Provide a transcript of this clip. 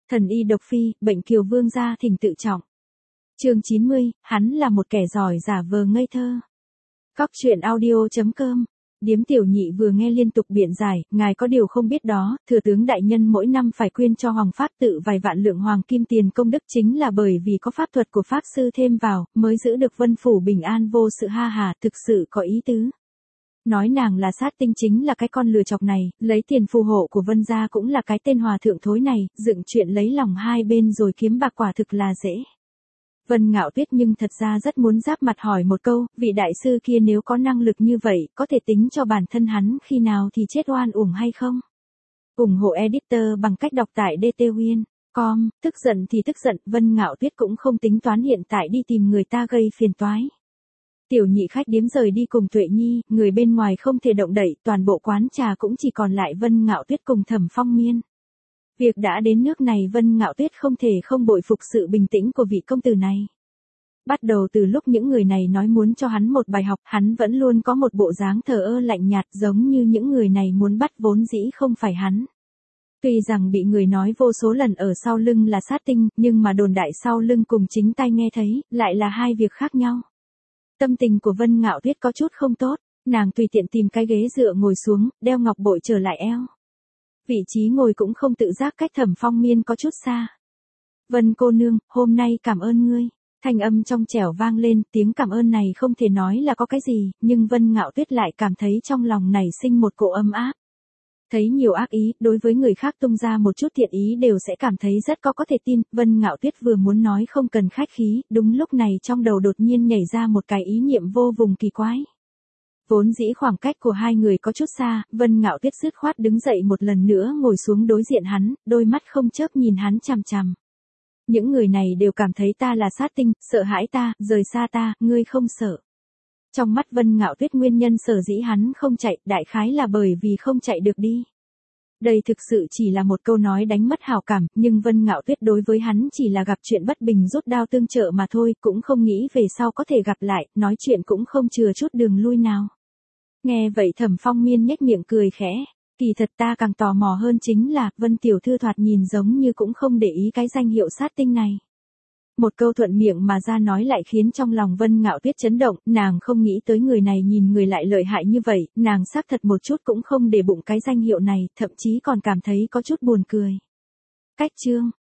Thần y độc phi, bệnh kiều vương gia thỉnh tự trọng. Chương 90, hắn là một kẻ giỏi giả vờ ngây thơ. Cóc truyện audio.com. Điếm tiểu nhị vừa nghe liên tục biện giải, ngài có điều không biết đó, thừa tướng đại nhân mỗi năm phải quyên cho hoàng pháp tự vài vạn lượng hoàng kim tiền công đức chính là bởi vì có pháp thuật của pháp sư thêm vào, mới giữ được Vân phủ bình an vô sự ha hà, thực sự có ý tứ. Nói nàng là sát tinh chính là cái con lừa chọc này, lấy tiền phù hộ của Vân gia cũng là cái tên hòa thượng thối này, dựng chuyện lấy lòng hai bên rồi kiếm bạc quả thực là dễ. Vân Ngạo Tuyết nhưng thật ra rất muốn giáp mặt hỏi một câu, vị đại sư kia nếu có năng lực như vậy, có thể tính cho bản thân hắn khi nào thì chết oan uổng hay không? Ủng hộ editor bằng cách đọc tại dtwin.com, tức giận thì tức giận, Vân Ngạo Tuyết cũng không tính toán hiện tại đi tìm người ta gây phiền toái. Tiểu nhị khách điếm rời đi cùng Tuệ Nhi, người bên ngoài không thể động đậy, toàn bộ quán trà cũng chỉ còn lại Vân Ngạo Tuyết cùng Thẩm Phong Miên. Việc đã đến nước này Vân Ngạo Tuyết không thể không bội phục sự bình tĩnh của vị công tử này. Bắt đầu từ lúc những người này nói muốn cho hắn một bài học, hắn vẫn luôn có một bộ dáng thờ ơ lạnh nhạt giống như những người này muốn bắt vốn dĩ không phải hắn. Tuy rằng bị người nói vô số lần ở sau lưng là sát tinh, nhưng mà đồn đại sau lưng cùng chính tai nghe thấy, lại là hai việc khác nhau. Tâm tình của Vân Ngạo Tuyết có chút không tốt, nàng tùy tiện tìm cái ghế dựa ngồi xuống, đeo ngọc bội trở lại eo. Vị trí ngồi cũng không tự giác cách Thẩm Phong Miên có chút xa. Vân cô nương, hôm nay cảm ơn ngươi. Thanh âm trong trẻo vang lên, tiếng cảm ơn này không thể nói là có cái gì, nhưng Vân Ngạo Tuyết lại cảm thấy trong lòng nảy sinh một cỗ ấm áp. Thấy nhiều ác ý, đối với người khác tung ra một chút thiện ý đều sẽ cảm thấy rất có thể tin, Vân Ngạo Tuyết vừa muốn nói không cần khách khí, đúng lúc này trong đầu đột nhiên nhảy ra một cái ý niệm vô cùng kỳ quái. Vốn dĩ khoảng cách của hai người có chút xa, Vân Ngạo Tuyết dứt khoát đứng dậy một lần nữa ngồi xuống đối diện hắn, đôi mắt không chớp nhìn hắn chằm chằm. Những người này đều cảm thấy ta là sát tinh, sợ hãi ta, rời xa ta, ngươi không sợ. Trong mắt Vân Ngạo Tuyết nguyên nhân sở dĩ hắn không chạy, đại khái là bởi vì không chạy được đi. Đây thực sự chỉ là một câu nói đánh mất hảo cảm, nhưng Vân Ngạo Tuyết đối với hắn chỉ là gặp chuyện bất bình rút đao tương trợ mà thôi, cũng không nghĩ về sau có thể gặp lại, nói chuyện cũng không chừa chút đường lui nào. Nghe vậy Thẩm Phong Miên nhếch miệng cười khẽ, kỳ thật ta càng tò mò hơn chính là, Vân tiểu thư thoạt nhìn giống như cũng không để ý cái danh hiệu sát tinh này. Một câu thuận miệng mà ra nói lại khiến trong lòng Vân Ngạo Tuyết chấn động, nàng không nghĩ tới người này nhìn người lại lợi hại như vậy, nàng xác thật một chút cũng không để bụng cái danh hiệu này, thậm chí còn cảm thấy có chút buồn cười. Cách chương